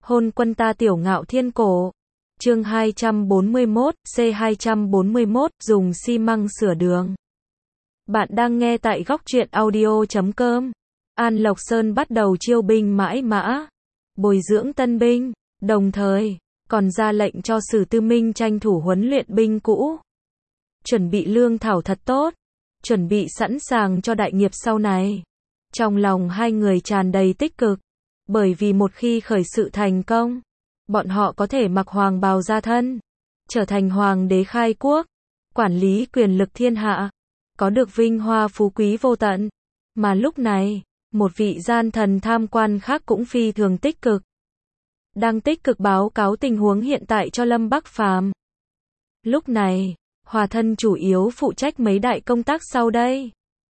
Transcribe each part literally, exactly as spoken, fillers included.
Hôn quân ta tiểu ngạo thiên cổ. Chương hai trăm bốn mươi mốt, C hai trăm bốn mươi mốt, dùng xi măng sửa đường. Bạn đang nghe tại góc truyện audio chấm com. An Lộc Sơn bắt đầu chiêu binh mãi mã, bồi dưỡng tân binh, đồng thời còn ra lệnh cho Sử Tư Minh tranh thủ huấn luyện binh cũ. Chuẩn bị lương thảo thật tốt, chuẩn bị sẵn sàng cho đại nghiệp sau này. Trong lòng hai người tràn đầy tích cực, bởi vì một khi khởi sự thành công, bọn họ có thể mặc hoàng bào ra thân, trở thành hoàng đế khai quốc, quản lý quyền lực thiên hạ, có được vinh hoa phú quý vô tận. Mà lúc này, một vị gian thần tham quan khác cũng phi thường tích cực, đang tích cực báo cáo tình huống hiện tại cho Lâm Bắc Phàm. Lúc này, Hòa Thân chủ yếu phụ trách mấy đại công tác sau đây: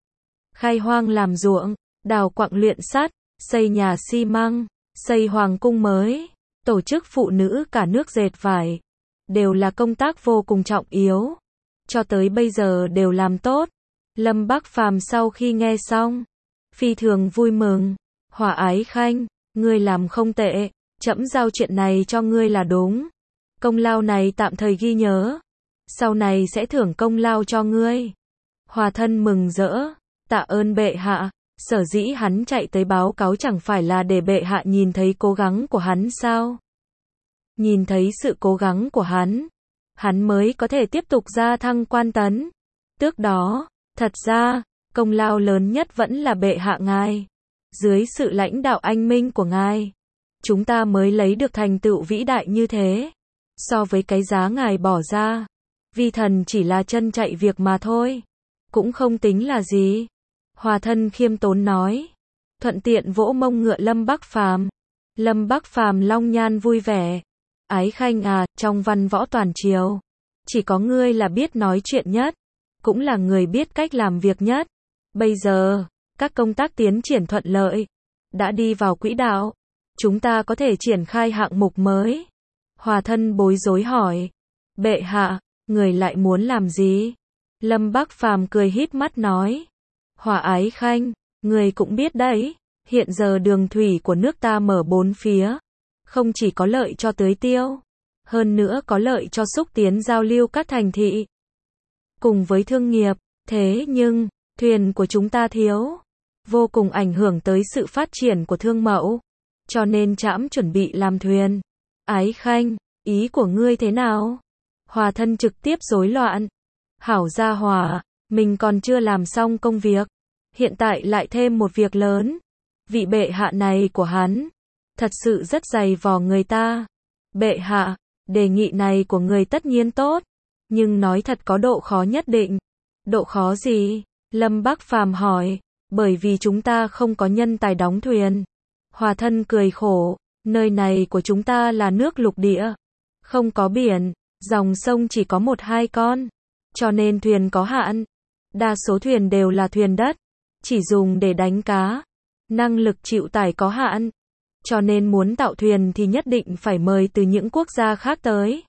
khai hoang làm ruộng, đào quặng luyện sắt, xây nhà xi măng, xây hoàng cung mới, tổ chức phụ nữ cả nước dệt vải, đều là công tác vô cùng trọng yếu. Cho tới bây giờ đều làm tốt. Lâm Bắc Phàm sau khi nghe xong, phi thường vui mừng. Hòa Ái Khanh, ngươi làm không tệ, trẫm giao chuyện này cho ngươi là đúng. Công lao này tạm thời ghi nhớ, sau này sẽ thưởng công lao cho ngươi. Hòa Thân mừng rỡ, tạ ơn bệ hạ. Sở dĩ hắn chạy tới báo cáo chẳng phải là để bệ hạ nhìn thấy cố gắng của hắn sao? Nhìn thấy sự cố gắng của hắn, hắn mới có thể tiếp tục gia thăng quan tấn. Tước đó, thật ra, công lao lớn nhất vẫn là bệ hạ ngài. Dưới sự lãnh đạo anh minh của ngài, chúng ta mới lấy được thành tựu vĩ đại như thế. So với cái giá ngài bỏ ra, vi thần chỉ là chân chạy việc mà thôi, cũng không tính là gì. Hòa Thân khiêm tốn nói, thuận tiện vỗ mông ngựa Lâm Bắc Phàm. Lâm Bắc Phàm long nhan vui vẻ. Ái Khanh à, trong văn võ toàn triều, chỉ có ngươi là biết nói chuyện nhất, cũng là người biết cách làm việc nhất. Bây giờ, các công tác tiến triển thuận lợi, đã đi vào quỹ đạo, chúng ta có thể triển khai hạng mục mới. Hòa Thân bối rối hỏi, bệ hạ, người lại muốn làm gì? Lâm Bắc Phàm cười híp mắt nói, Hòa Ái Khanh, người cũng biết đấy, hiện giờ đường thủy của nước ta mở bốn phía, không chỉ có lợi cho tưới tiêu, hơn nữa có lợi cho xúc tiến giao lưu các thành thị, cùng với thương nghiệp. Thế nhưng, thuyền của chúng ta thiếu, vô cùng ảnh hưởng tới sự phát triển của thương mẫu, cho nên trẫm chuẩn bị làm thuyền. Ái Khanh, ý của ngươi thế nào? Hòa Thân trực tiếp rối loạn. Hảo gia hỏa, mình còn chưa làm xong công việc, hiện tại lại thêm một việc lớn. Vị bệ hạ này của hắn, thật sự rất dày vò người ta. Bệ hạ, đề nghị này của người tất nhiên tốt, nhưng nói thật có độ khó nhất định. Độ khó gì? Lâm Bắc Phàm hỏi. Bởi vì chúng ta không có nhân tài đóng thuyền. Hòa Thân cười khổ, nơi này của chúng ta là nước lục địa, không có biển, dòng sông chỉ có một hai con, cho nên thuyền có hạn. Đa số thuyền đều là thuyền đất, chỉ dùng để đánh cá, năng lực chịu tải có hạn, cho nên muốn tạo thuyền thì nhất định phải mời từ những quốc gia khác tới.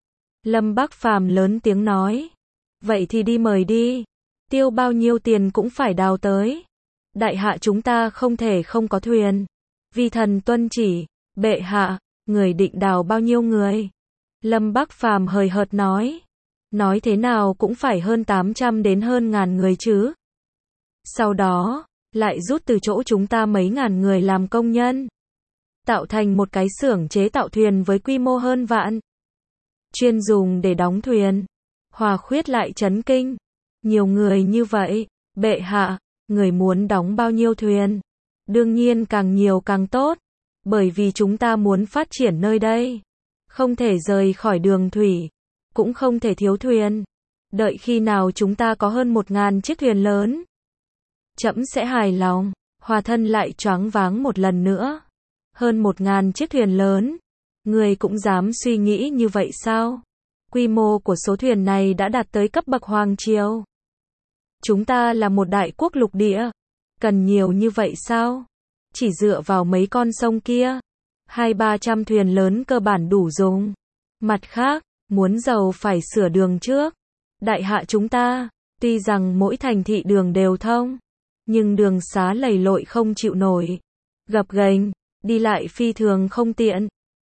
Lâm Bắc Phàm lớn tiếng nói, vậy thì đi mời đi, tiêu bao nhiêu tiền cũng phải đào tới. Đại hạ chúng ta không thể không có thuyền. Vi thần tuân chỉ. Bệ hạ, người định đào bao nhiêu người? Lâm Bắc Phàm hời hợt nói, nói thế nào cũng phải hơn tám trăm đến hơn ngàn người chứ. Sau đó, lại rút từ chỗ chúng ta mấy ngàn người làm công nhân, tạo thành một cái xưởng chế tạo thuyền với quy mô hơn vạn, chuyên dùng để đóng thuyền. Hòa Khuyết lại chấn kinh, nhiều người như vậy, bệ hạ, người muốn đóng bao nhiêu thuyền? Đương nhiên càng nhiều càng tốt, bởi vì chúng ta muốn phát triển nơi đây, không thể rời khỏi đường thủy, cũng không thể thiếu thuyền. Đợi khi nào chúng ta có hơn một ngàn chiếc thuyền lớn, trẫm sẽ hài lòng. Hòa Thân lại choáng váng một lần nữa. Hơn một ngàn chiếc thuyền lớn, người cũng dám suy nghĩ như vậy sao? Quy mô của số thuyền này đã đạt tới cấp bậc hoàng triều. Chúng ta là một đại quốc lục địa, cần nhiều như vậy sao? Chỉ dựa vào mấy con sông kia, hai ba trăm thuyền lớn cơ bản đủ dùng. Mặt khác, muốn giàu phải sửa đường trước. Đại hạ chúng ta, tuy rằng mỗi thành thị đường đều thông, nhưng đường xá lầy lội không chịu nổi, gập ghềnh, đi lại phi thường không tiện.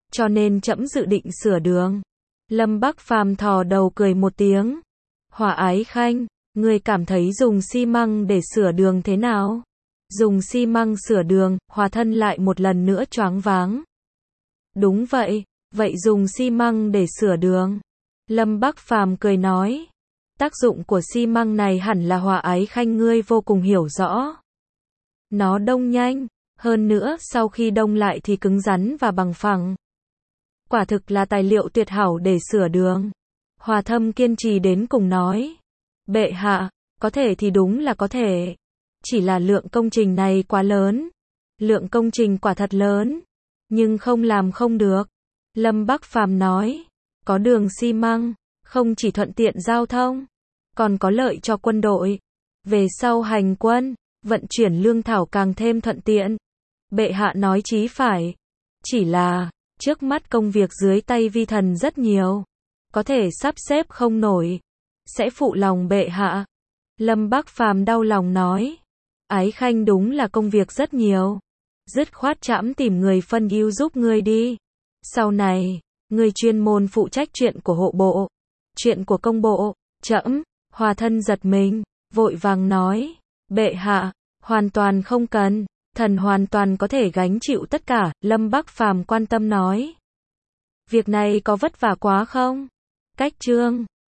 cho nên trẫm dự định sửa đường. Lâm Bắc Phàm thò đầu cười một tiếng. Hòa Ái Khanh, ngươi cảm thấy dùng xi măng để sửa đường thế nào? Dùng xi măng sửa đường, Hòa Thân lại một lần nữa choáng váng. Đúng vậy, vậy dùng xi măng để sửa đường. Lâm Bắc Phàm cười nói. Tác dụng của xi măng này hẳn là Hòa Ái Khanh ngươi vô cùng hiểu rõ. Nó đông nhanh, hơn nữa sau khi đông lại thì cứng rắn và bằng phẳng. Quả thực là tài liệu tuyệt hảo để sửa đường. Hòa Thâm kiên trì đến cùng nói. Bệ hạ, có thể thì đúng là có thể. Chỉ là lượng công trình này quá lớn. Lượng công trình quả thật lớn. Nhưng không làm không được. Lâm Bắc Phàm nói. Có đường xi măng, không chỉ thuận tiện giao thông, còn có lợi cho quân đội. Về sau hành quân, vận chuyển lương thảo càng thêm thuận tiện. Bệ hạ nói chí phải. Chỉ là, trước mắt công việc dưới tay vi thần rất nhiều. Có thể sắp xếp không nổi. Sẽ phụ lòng bệ hạ. Lâm Bắc Phàm đau lòng nói. Ái Khanh đúng là công việc rất nhiều. Dứt khoát trẫm tìm người phân ưu giúp ngươi đi. Sau này, ngươi chuyên môn phụ trách chuyện của hộ bộ. Chuyện của công bộ. Trẫm, Hòa Thân giật mình, vội vàng nói. Bệ hạ, hoàn toàn không cần. Thần hoàn toàn có thể gánh chịu tất cả. Lâm Bắc Phàm quan tâm nói. Việc này có vất vả quá không? Cách chương